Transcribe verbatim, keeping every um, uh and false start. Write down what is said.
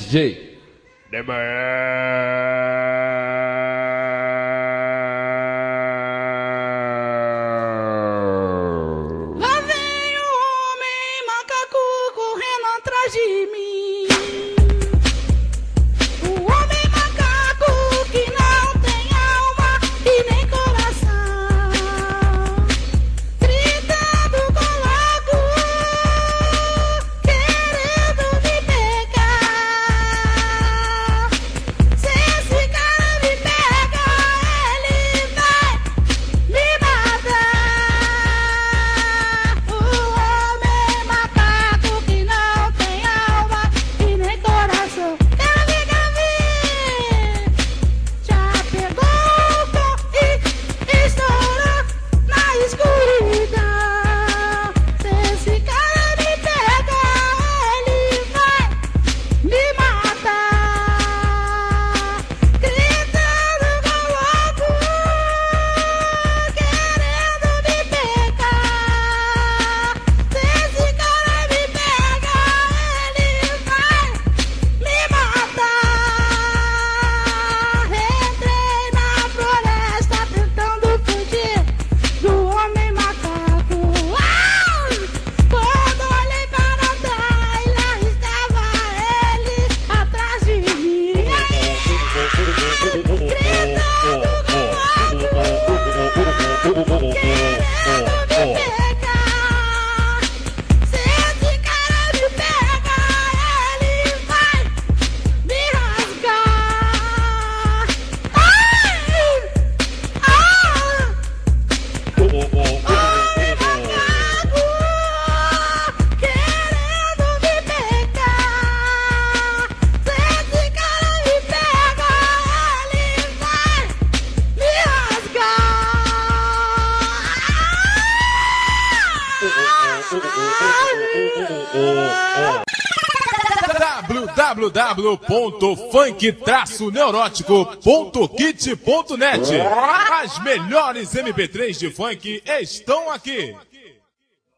J. De Lá vem o homem macaco correndo atrás de mim. O homem macaco que não tem alma e nem coração, gritando com logo, querendo me pegar. Se esse cara me pega, ele vai me matar. O homem macaco que não tem alma e nem coração. Quero ver, quero ver. Já pegou o pão e estourou na escuridão. Se esse cara me pega, ele vai me matar. Gritando com louco, querendo me pegar. Se esse cara me pega, ele vai me matar. Entrei na floresta tentando fugir do homem macaco. Ah! Quando olhei para trás, lá estava ele atrás de mim. Gritando com louco, querendo me pegar. Se esse cara me pega, ele vai me rasgar. Ai! Ah! Homem macaco querendo me pegar. Se esse cara me pega, ele vai me rasgar. w w w ponto funk traço neurótico ponto kit ponto net. As melhores M P três de funk estão aqui.